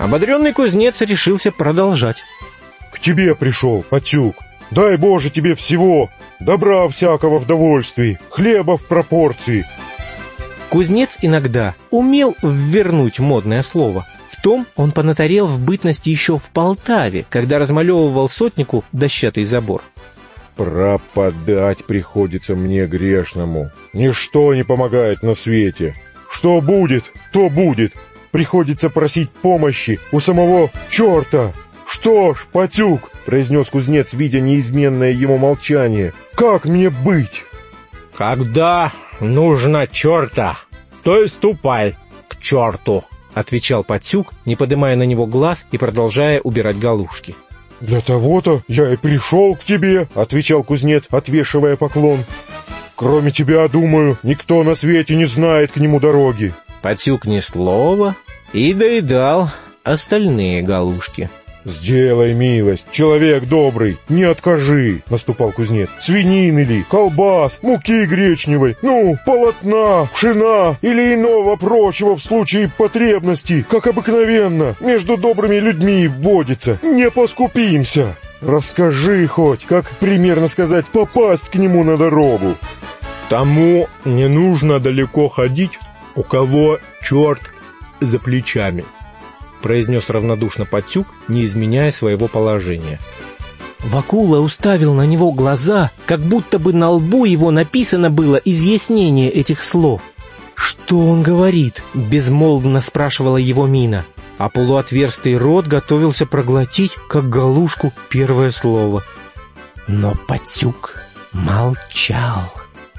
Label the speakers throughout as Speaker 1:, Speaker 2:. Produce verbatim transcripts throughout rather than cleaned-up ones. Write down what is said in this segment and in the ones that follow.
Speaker 1: Ободренный кузнец решился продолжать.
Speaker 2: «К тебе пришел, Патюк. Дай Боже тебе всего, добра всякого в довольствии, хлеба в пропорции».
Speaker 1: Кузнец иногда умел ввернуть модное слово. В том он понатарел в бытности еще в Полтаве, когда размалевывал сотнику дощатый забор.
Speaker 2: «Пропадать приходится мне грешному. Ничто не помогает на свете. Что будет, то будет. Приходится просить помощи у самого черта». «Что ж, Патюк», — произнес кузнец, видя неизменное ему молчание, — «как мне быть?»
Speaker 1: «Когда нужно черта, то и ступай к черту», — отвечал Патюк, не поднимая на него глаз и продолжая убирать галушки.
Speaker 2: «Для того-то я и пришел к тебе», — отвечал кузнец, отвешивая поклон. «Кроме тебя, думаю, никто на свете не знает к нему дороги».
Speaker 1: Патюк ни слова и доедал остальные галушки.
Speaker 2: «Сделай милость, человек добрый, не откажи», — наступал кузнец. «Свинины ли, колбас, муки гречневой, ну, полотна, пшена или иного прочего в случае потребности, как обыкновенно, между добрыми людьми вводится. Не поскупимся. Расскажи хоть, как, примерно сказать, попасть к нему на дорогу».
Speaker 3: «Тому не нужно далеко ходить, у кого черт за плечами», — произнес равнодушно Патюк, не изменяя своего положения.
Speaker 1: Вакула уставил на него глаза, как будто бы на лбу его написано было изъяснение этих слов. «Что он говорит?» — безмолвно спрашивала его мина, а полуотверстый рот готовился проглотить, как галушку, первое слово. Но Патюк молчал.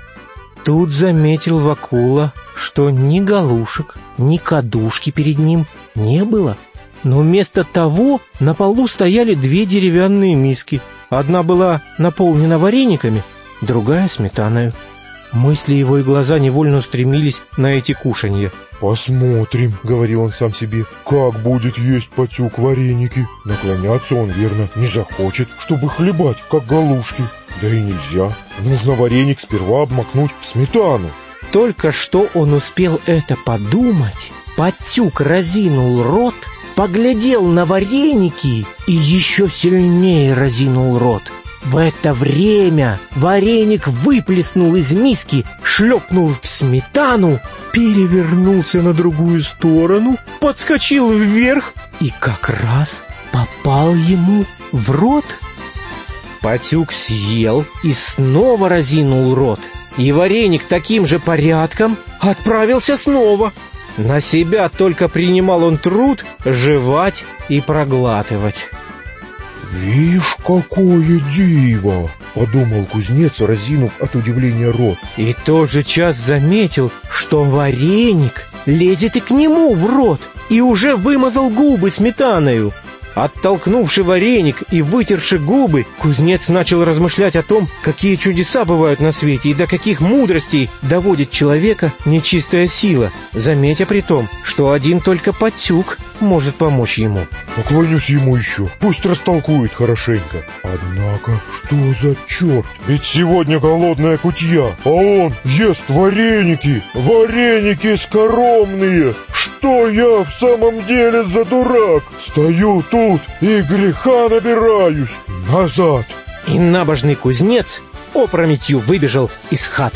Speaker 1: Тут заметил Вакула, что ни галушек, ни кадушки перед ним не было, но вместо того на полу стояли две деревянные миски. Одна была наполнена варениками, другая — сметаною. Мысли его и глаза невольно устремились на эти кушанья.
Speaker 2: «Посмотрим», — говорил он сам себе, — «как будет есть Патюк вареники. Наклоняться он, верно, не захочет, чтобы хлебать, как галушки. Да и нельзя. Нужно вареник сперва обмакнуть в сметану».
Speaker 1: Только что он успел это подумать, Патюк разинул рот, поглядел на вареники и еще сильнее разинул рот. В это время вареник выплеснул из миски, шлепнул в сметану, перевернулся на другую сторону, подскочил вверх и как раз попал ему в рот. Патюк съел и снова разинул рот, и вареник таким же порядком отправился снова. На себя только принимал он труд жевать и проглатывать.
Speaker 2: «Вишь, какое диво!» — подумал кузнец, разинув от удивления рот.
Speaker 1: И в тот же час заметил, что вареник лезет и к нему в рот, и уже вымазал губы сметаною. Оттолкнувши вареник и вытерши губы, кузнец начал размышлять о том, какие чудеса бывают на свете и до каких мудростей доводит человека нечистая сила, заметя при том, что один только Патюк может помочь ему.
Speaker 2: «Наклонюсь ему еще, пусть растолкует хорошенько. Однако, что за черт? Ведь сегодня голодная кутья, а он ест вареники, вареники скоромные. Что я в самом деле за дурак? Стою тут и греха набираюсь. Назад!»
Speaker 1: И набожный кузнец опрометью выбежал из хаты.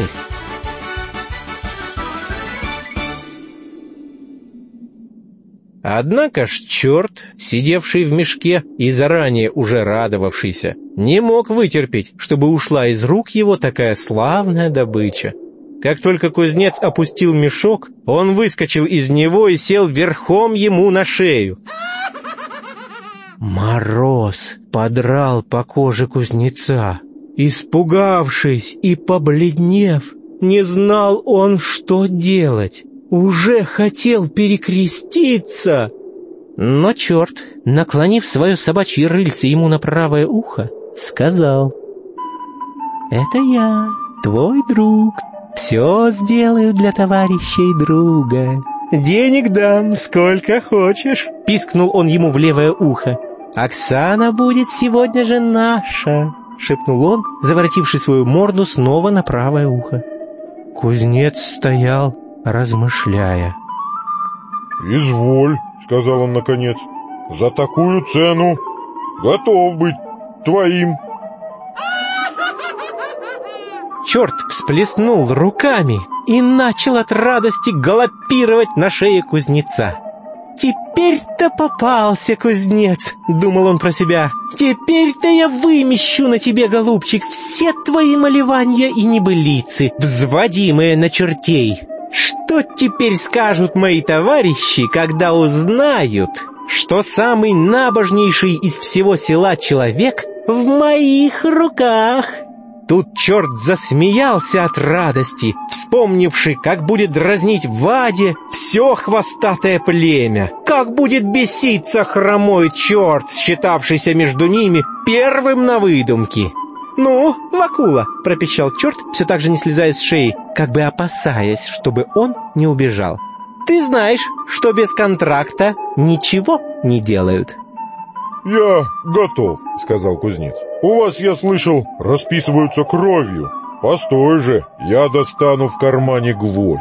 Speaker 1: Однако ж черт, сидевший в мешке и заранее уже радовавшийся, не мог вытерпеть, чтобы ушла из рук его такая славная добыча. Как только кузнец опустил мешок, он выскочил из него и сел верхом ему на шею. Мороз подрал по коже кузнеца. Испугавшись и побледнев, не знал он, что делать. Уже хотел перекреститься, но черт, наклонив свое собачье рыльце ему на правое ухо, сказал: «Это я, твой друг, все сделаю для товарищей друга. Денег дам, сколько хочешь», — пискнул он ему в левое ухо. «Оксана будет сегодня же наша», — шепнул он, заворотивший свою морду снова на правое ухо. Кузнец стоял, размышляя.
Speaker 2: «Изволь», — сказал он наконец, За такую цену готов быть твоим.
Speaker 1: Черт всплеснул руками и начал от радости галопировать на шее кузнеца. «Теперь-то попался, кузнец!» — думал он про себя. «Теперь-то я вымещу на тебе, голубчик, все твои малевания и небылицы, взводимые на чертей. Что теперь скажут мои товарищи, когда узнают, что самый набожнейший из всего села человек в моих руках?» Тут черт засмеялся от радости, вспомнивши, как будет дразнить в аде все хвостатое племя, как будет беситься хромой черт, считавшийся между ними первым на выдумке. «Ну, Вакула!» — пропищал черт, все так же не слезая с шеи, как бы опасаясь, чтобы он не убежал. «Ты знаешь, что без контракта ничего не делают».
Speaker 2: «Я готов», — сказал кузнец. «У вас, я слышал, расписываются кровью. Постой же, я достану в кармане гвоздь».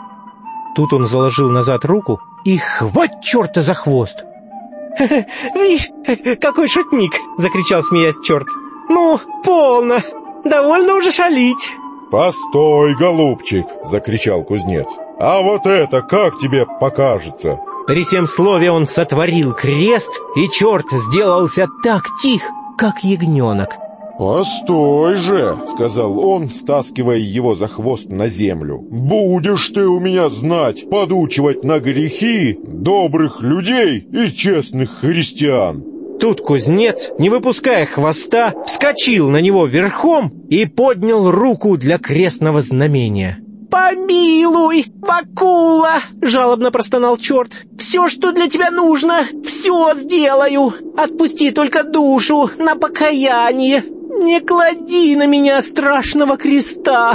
Speaker 1: Тут он заложил назад руку и хвать черта за хвост. «Вишь, какой шутник!» — закричал, смеясь, черт. «Ну, полно! Довольно уже шалить!»
Speaker 2: «Постой, голубчик!» — закричал кузнец. «А вот это как тебе покажется?»
Speaker 1: При сем слове он сотворил крест, и черт сделался так тих, как ягненок.
Speaker 2: «Постой же!» — сказал он, стаскивая его за хвост на землю. «Будешь ты у меня знать, подучивать на грехи добрых людей и честных христиан!»
Speaker 1: Тут кузнец, не выпуская хвоста, вскочил на него верхом и поднял руку для крестного знамения. «Помилуй, Вакула!» — жалобно простонал черт. «Все, что для тебя нужно, все сделаю. Отпусти только душу на покаяние. Не клади на меня страшного креста».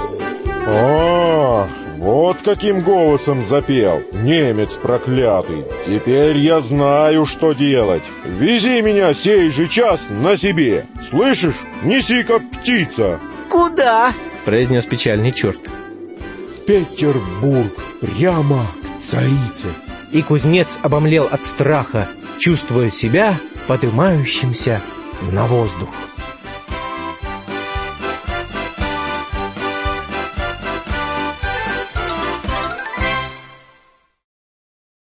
Speaker 2: «А, вот каким голосом запел немец проклятый. Теперь я знаю, что делать. Вези меня сей же час на себе. Слышишь? Неси, как птица».
Speaker 1: «Куда?» — произнес печальный черт.
Speaker 2: «Петербург, прямо к царице».
Speaker 1: И кузнец обомлел от страха, чувствуя себя подымающимся на воздух.